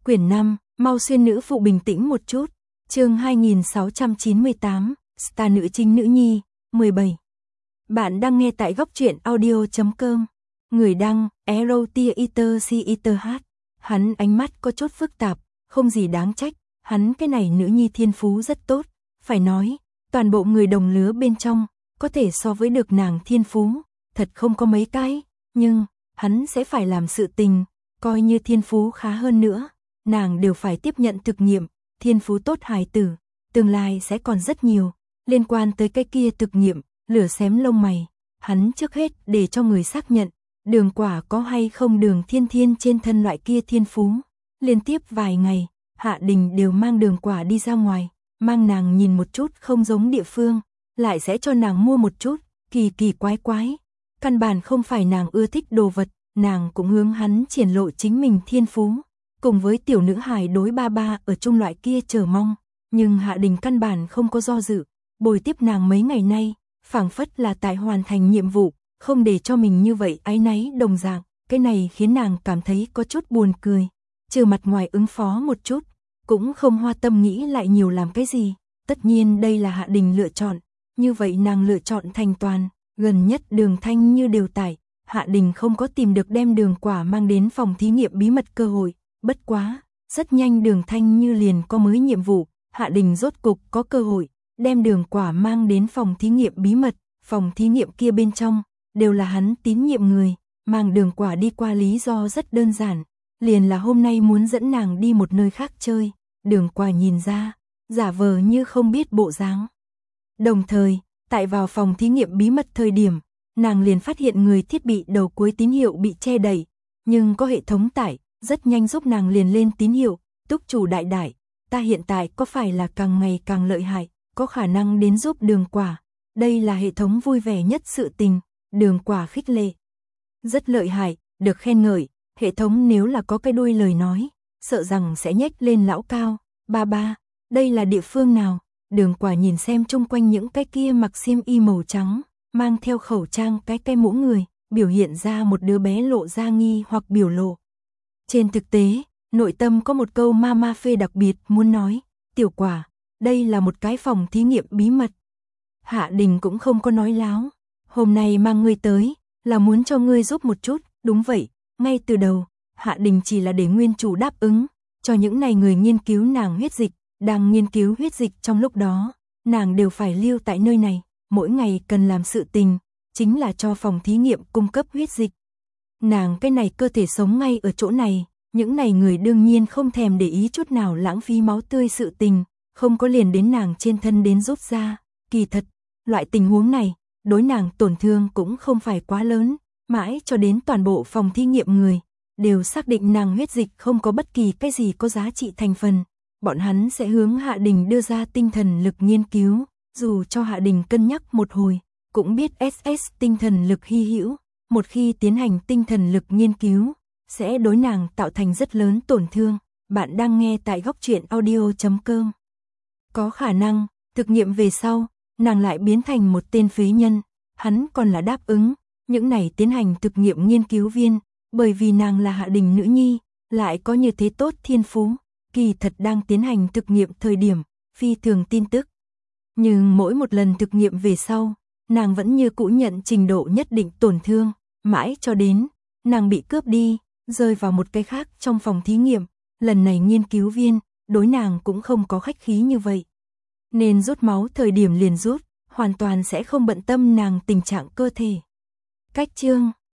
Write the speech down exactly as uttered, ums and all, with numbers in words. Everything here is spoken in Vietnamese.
Quyển năm, mau xuyên nữ phụ bình tĩnh một chút. Chương hai nghìn sáu trăm chín mươi tám, Star nữ chính nữ nhi, mười bảy. Bạn đang nghe tại góc truyện audio chấm com. Người đăng, Erotiater Citer H. Hắn ánh mắt có chút phức tạp, không gì đáng trách, hắn cái này nữ nhi thiên phú rất tốt, phải nói, toàn bộ người đồng lứa bên trong, có thể so với được nàng thiên phú, thật không có mấy cái, nhưng, hắn sẽ phải làm sự tình, coi như thiên phú khá hơn nữa, nàng đều phải tiếp nhận thực nghiệm, thiên phú tốt hài tử, tương lai sẽ còn rất nhiều, liên quan tới cái kia thực nghiệm, lửa xém lông mày, hắn trước hết để cho người xác nhận, Đường Quả có hay không Đường Thiên Thiên trên thân loại kia thiên phú. Liên tiếp vài ngày, Hạ Đình đều mang Đường Quả đi ra ngoài, mang nàng nhìn một chút không giống địa phương, lại sẽ cho nàng mua một chút, kỳ kỳ quái quái. Căn bản không phải nàng ưa thích đồ vật, nàng cũng hướng hắn triển lộ chính mình thiên phú, cùng với tiểu nữ hài đối ba ba ở chung loại kia chờ mong. Nhưng Hạ Đình căn bản không có do dự, bồi tiếp nàng mấy ngày nay, phảng phất là tại hoàn thành nhiệm vụ, không để cho mình như vậy áy náy đồng dạng, cái này khiến nàng cảm thấy có chút buồn cười. Trừ mặt ngoài ứng phó một chút, cũng không hoa tâm nghĩ lại nhiều làm cái gì, tất nhiên đây là Hạ Đình lựa chọn, như vậy nàng lựa chọn thành toàn, gần nhất Đường Thanh Như đều tải, Hạ Đình không có tìm được đem Đường Quả mang đến phòng thí nghiệm bí mật cơ hội, bất quá, rất nhanh Đường Thanh Như liền có mới nhiệm vụ, Hạ Đình rốt cục có cơ hội, đem Đường Quả mang đến phòng thí nghiệm bí mật, phòng thí nghiệm kia bên trong, đều là hắn tín nhiệm người, mang Đường Quả đi qua lý do rất đơn giản, liền là hôm nay muốn dẫn nàng đi một nơi khác chơi, Đường Quả nhìn ra, giả vờ như không biết bộ dáng. Đồng thời, tại vào phòng thí nghiệm bí mật thời điểm, nàng liền phát hiện người thiết bị đầu cuối tín hiệu bị che đậy, nhưng có hệ thống tải, rất nhanh giúp nàng liền lên tín hiệu, túc chủ đại đại, ta hiện tại có phải là càng ngày càng lợi hại, có khả năng đến giúp Đường Quả, đây là hệ thống vui vẻ nhất sự tình, Đường Quả khích lệ. Rất lợi hại, được khen ngợi, hệ thống nếu là có cái đuôi lời nói, sợ rằng sẽ nhếch lên lão cao, ba ba, đây là địa phương nào? Đường Quả nhìn xem chung quanh những cái kia mặc xiêm y màu trắng, mang theo khẩu trang cái cái mũ người, biểu hiện ra một đứa bé lộ ra nghi hoặc biểu lộ. Trên thực tế, nội tâm có một câu mama phê đặc biệt muốn nói, Tiểu Quả, đây là một cái phòng thí nghiệm bí mật. Hạ Đình cũng không có nói láo, hôm nay mang ngươi tới, là muốn cho ngươi giúp một chút, đúng vậy, ngay từ đầu, Hạ Đình chỉ là để nguyên chủ đáp ứng, cho những này người nghiên cứu nàng huyết dịch, đang nghiên cứu huyết dịch trong lúc đó, nàng đều phải lưu tại nơi này, mỗi ngày cần làm sự tình, chính là cho phòng thí nghiệm cung cấp huyết dịch. Nàng cái này cơ thể sống ngay ở chỗ này, những này người đương nhiên không thèm để ý chút nào lãng phí máu tươi sự tình, không có liền đến nàng trên thân đến rút ra, kỳ thật, loại tình huống này, đối nàng tổn thương cũng không phải quá lớn, mãi cho đến toàn bộ phòng thí nghiệm người, đều xác định nàng huyết dịch không có bất kỳ cái gì có giá trị thành phần, bọn hắn sẽ hướng Hạ Đình đưa ra tinh thần lực nghiên cứu, dù cho Hạ Đình cân nhắc một hồi, cũng biết ét ét tinh thần lực hy hữu, một khi tiến hành tinh thần lực nghiên cứu, sẽ đối nàng tạo thành rất lớn tổn thương. Bạn đang nghe tại góc truyện audio chấm com. Có khả năng, thực nghiệm về sau, nàng lại biến thành một tên phế nhân, hắn còn là đáp ứng, những này tiến hành thực nghiệm nghiên cứu viên, bởi vì nàng là Hạ Đình nữ nhi, lại có như thế tốt thiên phú, kỳ thật đang tiến hành thực nghiệm thời điểm, phi thường tin tức. Nhưng mỗi một lần thực nghiệm về sau, nàng vẫn như cũ nhận trình độ nhất định tổn thương, mãi cho đến, nàng bị cướp đi, rơi vào một cái khác trong phòng thí nghiệm, lần này nghiên cứu viên, đối nàng cũng không có khách khí như vậy. Nên rút máu thời điểm liền rút, hoàn toàn sẽ không bận tâm nàng tình trạng cơ thể. Cách chương